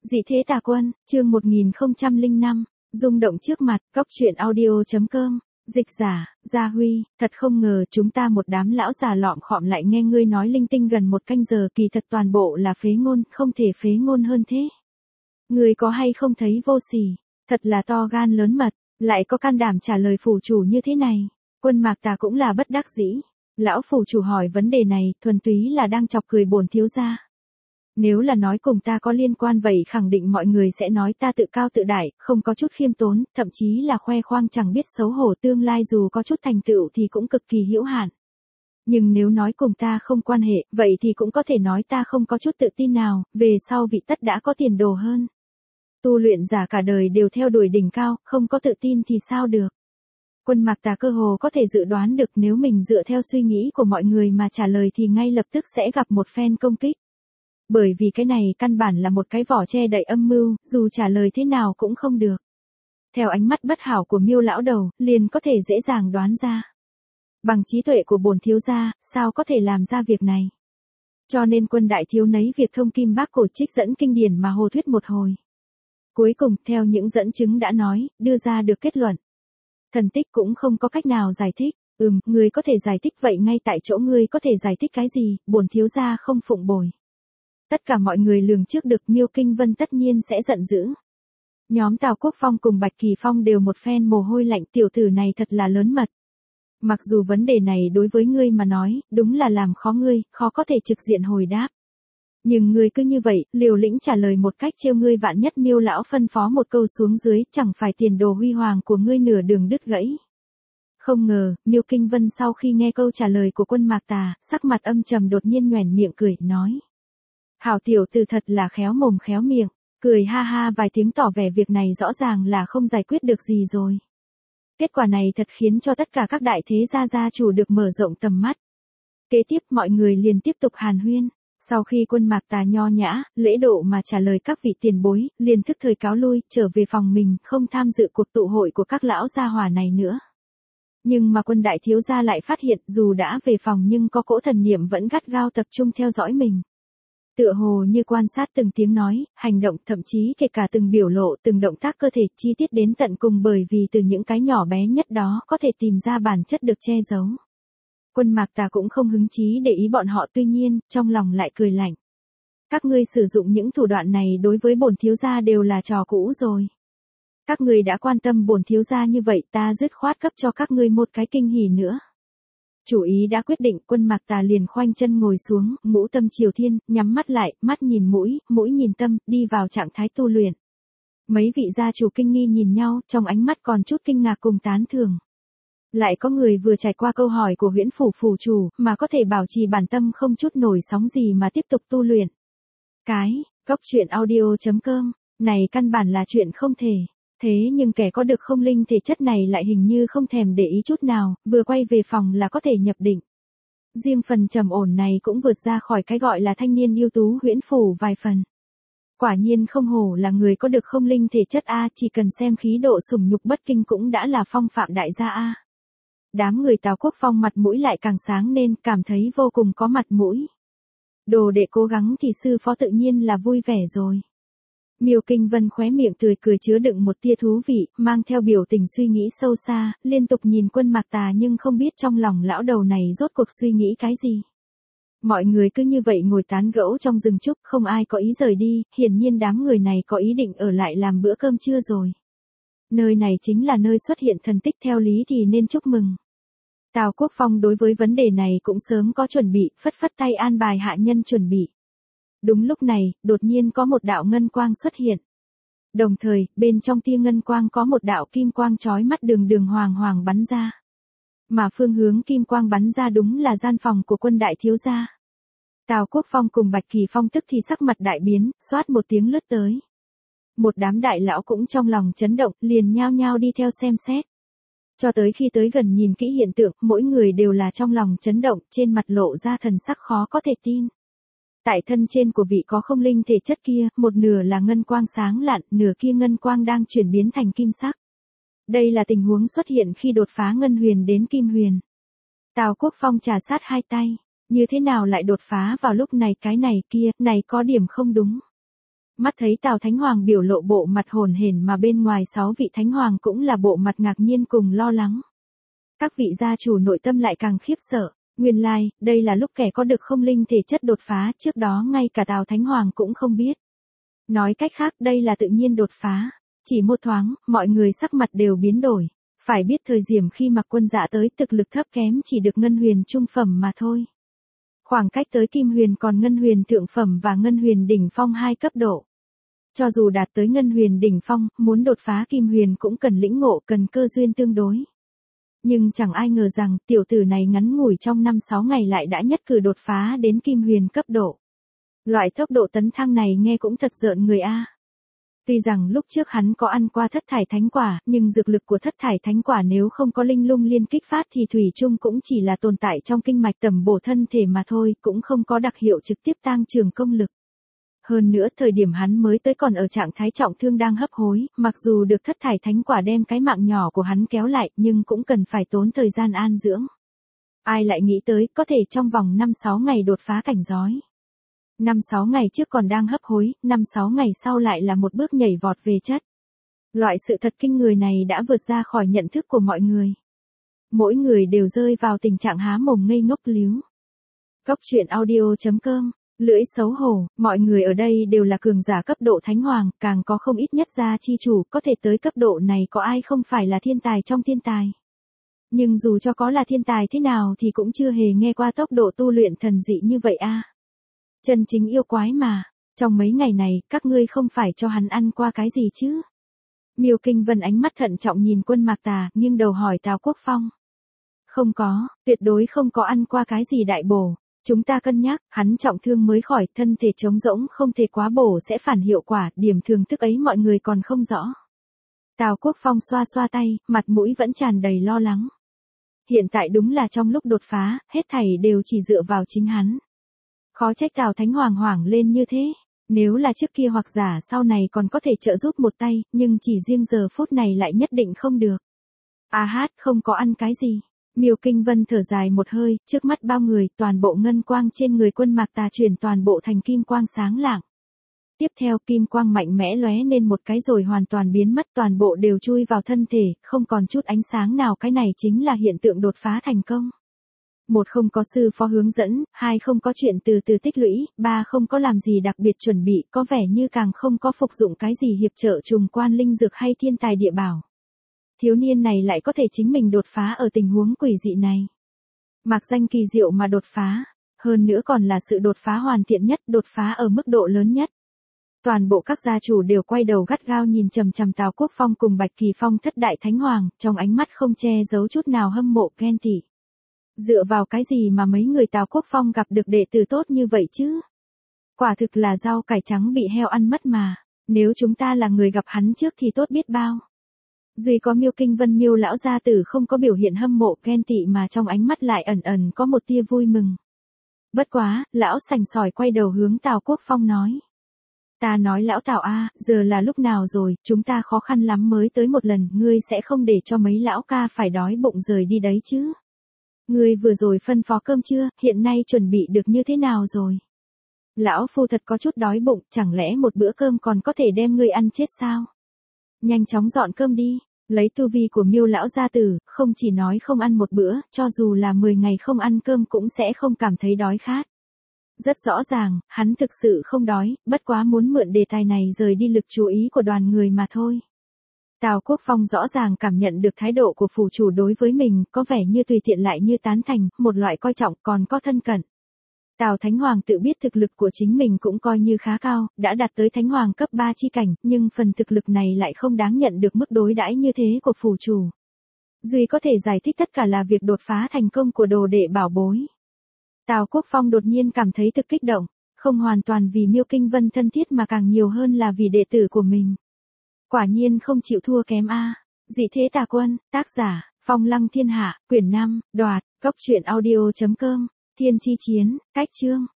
Dị thế tà quân, chương 1005, rung động trước mặt, góc truyện audio.com, dịch giả, Gia Huy, thật không ngờ chúng ta một đám lão già lọm khọm lại nghe ngươi nói linh tinh gần một canh giờ, kỳ thật toàn bộ là phế ngôn, không thể phế ngôn hơn thế. Ngươi có hay không thấy vô sỉ, thật là to gan lớn mật, lại có can đảm trả lời phủ chủ như thế này. Quân Mạc Tà cũng là bất đắc dĩ. Lão phủ chủ hỏi vấn đề này, thuần túy là đang chọc cười bổn thiếu gia. Nếu là nói cùng ta có liên quan vậy khẳng định mọi người sẽ nói ta tự cao tự đại, không có chút khiêm tốn, thậm chí là khoe khoang chẳng biết xấu hổ, tương lai dù có chút thành tựu thì cũng cực kỳ hữu hạn. Nhưng nếu nói cùng ta không quan hệ, vậy thì cũng có thể nói ta không có chút tự tin nào, về sau vị tất đã có tiền đồ hơn. Tu luyện giả cả đời đều theo đuổi đỉnh cao, không có tự tin thì sao được. Quân Mạc Tà cơ hồ có thể dự đoán được nếu mình dựa theo suy nghĩ của mọi người mà trả lời thì ngay lập tức sẽ gặp một phen công kích. Bởi vì cái này căn bản là một cái vỏ che đầy âm mưu, dù trả lời thế nào cũng không được. Theo ánh mắt bất hảo của Miêu lão đầu, liền có thể dễ dàng đoán ra. Bằng trí tuệ của bổn thiếu gia, sao có thể làm ra việc này. Cho nên Quân đại thiếu nấy việc thông kim bác cổ trích dẫn kinh điển mà hồ thuyết một hồi. Cuối cùng, theo những dẫn chứng đã nói, đưa ra được kết luận. Thần tích cũng không có cách nào giải thích. Ngươi có thể giải thích vậy ngay tại chỗ ngươi có thể giải thích cái gì, bổn thiếu gia không phụng bồi. Tất cả mọi người lường trước được Miêu Kinh Vân tất nhiên sẽ giận dữ. Nhóm Tào Quốc Phong cùng Bạch Kỳ Phong đều một phen mồ hôi lạnh, tiểu tử này thật là lớn mật. Mặc dù vấn đề này đối với ngươi mà nói, đúng là làm khó ngươi, khó có thể trực diện hồi đáp. Nhưng ngươi cứ như vậy, liều lĩnh trả lời một cách trêu ngươi, vạn nhất Miêu lão phân phó một câu xuống dưới, chẳng phải tiền đồ huy hoàng của ngươi nửa đường đứt gãy. Không ngờ, Miêu Kinh Vân sau khi nghe câu trả lời của Quân Mạc Tà, sắc mặt âm trầm đột nhiên nhoẻn miệng cười, nói. Hảo tiểu tử thật là khéo mồm khéo miệng, cười ha ha vài tiếng tỏ vẻ việc này rõ ràng là không giải quyết được gì rồi. Kết quả này thật khiến cho tất cả các đại thế gia chủ được mở rộng tầm mắt. Kế tiếp mọi người liền tiếp tục hàn huyên. Sau khi Quân Mạc Tà nho nhã, lễ độ mà trả lời các vị tiền bối, liền thức thời cáo lui, trở về phòng mình, không tham dự cuộc tụ hội của các lão gia hỏa này nữa. Nhưng mà Quân đại thiếu gia lại phát hiện, dù đã về phòng nhưng có cỗ thần niệm vẫn gắt gao tập trung theo dõi mình. Tựa hồ như quan sát từng tiếng nói, hành động, thậm chí kể cả từng biểu lộ, từng động tác cơ thể, chi tiết đến tận cùng, bởi vì từ những cái nhỏ bé nhất đó có thể tìm ra bản chất được che giấu. Quân Mạc Tà cũng không hứng chí để ý bọn họ, tuy nhiên, trong lòng lại cười lạnh. Các ngươi sử dụng những thủ đoạn này đối với bổn thiếu gia đều là trò cũ rồi. Các ngươi đã quan tâm bổn thiếu gia như vậy, ta dứt khoát cấp cho các ngươi một cái kinh hỉ nữa. Chủ ý đã quyết định, Quân Mạc Tà liền khoanh chân ngồi xuống, ngũ tâm triều thiên, nhắm mắt lại, mắt nhìn mũi, mũi nhìn tâm, đi vào trạng thái tu luyện. Mấy vị gia chủ kinh nghi nhìn nhau, trong ánh mắt còn chút kinh ngạc cùng tán thưởng. Lại có người vừa trải qua câu hỏi của Huyễn phủ phủ chủ, mà có thể bảo trì bản tâm không chút nổi sóng gì mà tiếp tục tu luyện. Góc truyện audio.com, này căn bản là chuyện không thể. Thế nhưng kẻ có được không linh thể chất này lại hình như không thèm để ý chút nào, vừa quay về phòng là có thể nhập định. Riêng phần trầm ổn này cũng vượt ra khỏi cái gọi là thanh niên ưu tú Huyễn phủ vài phần. Quả nhiên không hổ là người có được không linh thể chất a, chỉ cần xem khí độ sủng nhục bất kinh cũng đã là phong phạm đại gia a. Đám người Tào Quốc Phong mặt mũi lại càng sáng nên cảm thấy vô cùng có mặt mũi. Đồ đệ cố gắng thì sư phó tự nhiên là vui vẻ rồi. Miêu Kinh Vân khóe miệng tươi cười chứa đựng một tia thú vị, mang theo biểu tình suy nghĩ sâu xa, liên tục nhìn Quân Mạc Tà nhưng không biết trong lòng lão đầu này rốt cuộc suy nghĩ cái gì. Mọi người cứ như vậy ngồi tán gẫu trong rừng trúc, không ai có ý rời đi, hiển nhiên đám người này có ý định ở lại làm bữa cơm trưa rồi. Nơi này chính là nơi xuất hiện thần tích, theo lý thì nên chúc mừng. Tào Quốc Phong đối với vấn đề này cũng sớm có chuẩn bị, phất phất tay an bài hạ nhân chuẩn bị. Đúng lúc này, đột nhiên có một đạo ngân quang xuất hiện. Đồng thời, bên trong tia ngân quang có một đạo kim quang chói mắt đường hoàng hoàng bắn ra. Mà phương hướng kim quang bắn ra đúng là gian phòng của Quân đại thiếu gia. Tào Quốc Phong cùng Bạch Kỳ Phong tức thì sắc mặt đại biến, xoát một tiếng lướt tới. Một đám đại lão cũng trong lòng chấn động, liền nhao nhao đi theo xem xét. Cho tới khi tới gần nhìn kỹ hiện tượng, mỗi người đều là trong lòng chấn động, trên mặt lộ ra thần sắc khó có thể tin. Tại thân trên của vị có không linh thể chất kia, một nửa là ngân quang sáng lạn, nửa kia ngân quang đang chuyển biến thành kim sắc. Đây là tình huống xuất hiện khi đột phá ngân huyền đến kim huyền. Tào Quốc Phong trà sát hai tay, như thế nào lại đột phá vào lúc này, cái này kia, này có điểm không đúng. Mắt thấy Tào Thánh Hoàng biểu lộ bộ mặt hồn hển mà bên ngoài 6 vị Thánh Hoàng cũng là bộ mặt ngạc nhiên cùng lo lắng. Các vị gia chủ nội tâm lại càng khiếp sợ, nguyên lai, đây là lúc kẻ có được không linh thể chất đột phá, trước đó ngay cả Tào Thánh Hoàng cũng không biết. Nói cách khác đây là tự nhiên đột phá, chỉ một thoáng, mọi người sắc mặt đều biến đổi. Phải biết thời điểm khi Mạc Quân Dạ tới thực lực thấp kém chỉ được ngân huyền trung phẩm mà thôi. Khoảng cách tới kim huyền còn ngân huyền thượng phẩm và ngân huyền đỉnh phong 2 cấp độ. Cho dù đạt tới ngân huyền đỉnh phong, muốn đột phá kim huyền cũng cần lĩnh ngộ, cần cơ duyên tương đối. Nhưng chẳng ai ngờ rằng tiểu tử này ngắn ngủi trong 5-6 ngày lại đã nhất cử đột phá đến kim huyền cấp độ. Loại tốc độ tấn thăng này nghe cũng thật rợn người a. Tuy rằng lúc trước hắn có ăn qua thất thải thánh quả, nhưng dược lực của thất thải thánh quả nếu không có linh lung liên kích phát thì thủy chung cũng chỉ là tồn tại trong kinh mạch tầm bổ thân thể mà thôi, cũng không có đặc hiệu trực tiếp tăng trưởng công lực. Hơn nữa thời điểm hắn mới tới còn ở trạng thái trọng thương đang hấp hối, mặc dù được thất thải thánh quả đem cái mạng nhỏ của hắn kéo lại nhưng cũng cần phải tốn thời gian an dưỡng. Ai lại nghĩ tới có thể trong vòng 5-6 ngày đột phá cảnh giới. 5-6 ngày trước còn đang hấp hối, 5-6 ngày sau lại là một bước nhảy vọt về chất. Loại sự thật kinh người này đã vượt ra khỏi nhận thức của mọi người. Mỗi người đều rơi vào tình trạng há mồm ngây ngốc líu. Góc truyện audio.com, lưỡi xấu hổ, mọi người ở đây đều là cường giả cấp độ thánh hoàng, càng có không ít nhất gia chi chủ, có thể tới cấp độ này có ai không phải là thiên tài trong thiên tài. Nhưng dù cho có là thiên tài thế nào thì cũng chưa hề nghe qua tốc độ tu luyện thần dị như vậy a. Chân chính yêu quái mà, trong mấy ngày này, các ngươi không phải cho hắn ăn qua cái gì chứ? Miêu Kinh Vân ánh mắt thận trọng nhìn Quân Mạc Tà, nghiêng đầu hỏi Tào Quốc Phong. Không có, tuyệt đối không có ăn qua cái gì đại bổ. Chúng ta cân nhắc, hắn trọng thương mới khỏi, thân thể trống rỗng không thể quá bổ sẽ phản hiệu quả, điểm thường thức ấy mọi người còn không rõ. Tào Quốc Phong xoa xoa tay, mặt mũi vẫn tràn đầy lo lắng. Hiện tại đúng là trong lúc đột phá, hết thảy đều chỉ dựa vào chính hắn. Khó trách Tào Thánh Hoàng hoảng lên như thế. Nếu là trước kia hoặc giả sau này còn có thể trợ giúp một tay, nhưng chỉ riêng giờ phút này lại nhất định không được. A hát không có ăn cái gì. Miêu Kinh Vân thở dài một hơi, trước mắt bao người, toàn bộ ngân quang trên người Quân Mạc Tà chuyển toàn bộ thành kim quang sáng lạng. Tiếp theo kim quang mạnh mẽ lóe lên một cái rồi hoàn toàn biến mất, toàn bộ đều chui vào thân thể, không còn chút ánh sáng nào, cái này chính là hiện tượng đột phá thành công. 1 không có sư phó hướng dẫn, 2 không có chuyện từ từ tích lũy, 3 không có làm gì đặc biệt chuẩn bị, có vẻ như càng không có phục dụng cái gì hiệp trợ trùng quan linh dược hay thiên tài địa bảo. Thiếu niên này lại có thể chính mình đột phá ở tình huống quỷ dị này. Mặc danh kỳ diệu mà đột phá, hơn nữa còn là sự đột phá hoàn thiện nhất, đột phá ở mức độ lớn nhất. Toàn bộ các gia chủ đều quay đầu gắt gao nhìn chằm chằm Tào Quốc Phong cùng Bạch Kỳ Phong thất đại thánh hoàng, trong ánh mắt không che giấu chút nào hâm mộ ghen tị. Dựa vào cái gì mà mấy người Tào Quốc Phong gặp được đệ tử tốt như vậy chứ? Quả thực là rau cải trắng bị heo ăn mất mà, nếu chúng ta là người gặp hắn trước thì tốt biết bao. Duy có Miêu Kinh Vân Miêu lão gia tử không có biểu hiện hâm mộ ghen tị mà trong ánh mắt lại ẩn ẩn có một tia vui mừng. Bất quá, lão sành sỏi quay đầu hướng Tào Quốc Phong nói. Ta nói lão Tào a, giờ là lúc nào rồi, chúng ta khó khăn lắm mới tới một lần, ngươi sẽ không để cho mấy lão ca phải đói bụng rời đi đấy chứ? Ngươi vừa rồi phân phó cơm chưa, hiện nay chuẩn bị được như thế nào rồi? Lão phu thật có chút đói bụng, chẳng lẽ một bữa cơm còn có thể đem ngươi ăn chết sao? Nhanh chóng dọn cơm đi, lấy tu vi của Miêu lão gia tử, không chỉ nói không ăn một bữa, cho dù là 10 ngày không ăn cơm cũng sẽ không cảm thấy đói khát. Rất rõ ràng, hắn thực sự không đói, bất quá muốn mượn đề tài này rời đi lực chú ý của đoàn người mà thôi. Tào Quốc Phong rõ ràng cảm nhận được thái độ của phủ chủ đối với mình, có vẻ như tùy tiện lại như tán thành, một loại coi trọng còn có thân cận. Tào Thánh Hoàng tự biết thực lực của chính mình cũng coi như khá cao, đã đạt tới Thánh Hoàng cấp 3 chi cảnh, nhưng phần thực lực này lại không đáng nhận được mức đối đãi như thế của phủ chủ. Duy có thể giải thích tất cả là việc đột phá thành công của đồ đệ bảo bối. Tào Quốc Phong đột nhiên cảm thấy thực kích động, không hoàn toàn vì Miêu Kinh Vân thân thiết mà càng nhiều hơn là vì đệ tử của mình. Quả nhiên không chịu thua kém a. Dị thế tà quân, tác giả, Phong Lăng Thiên Hạ, quyển 5, đoạt, góc truyện audio.com, Thiên Chi Chiến, cách chương.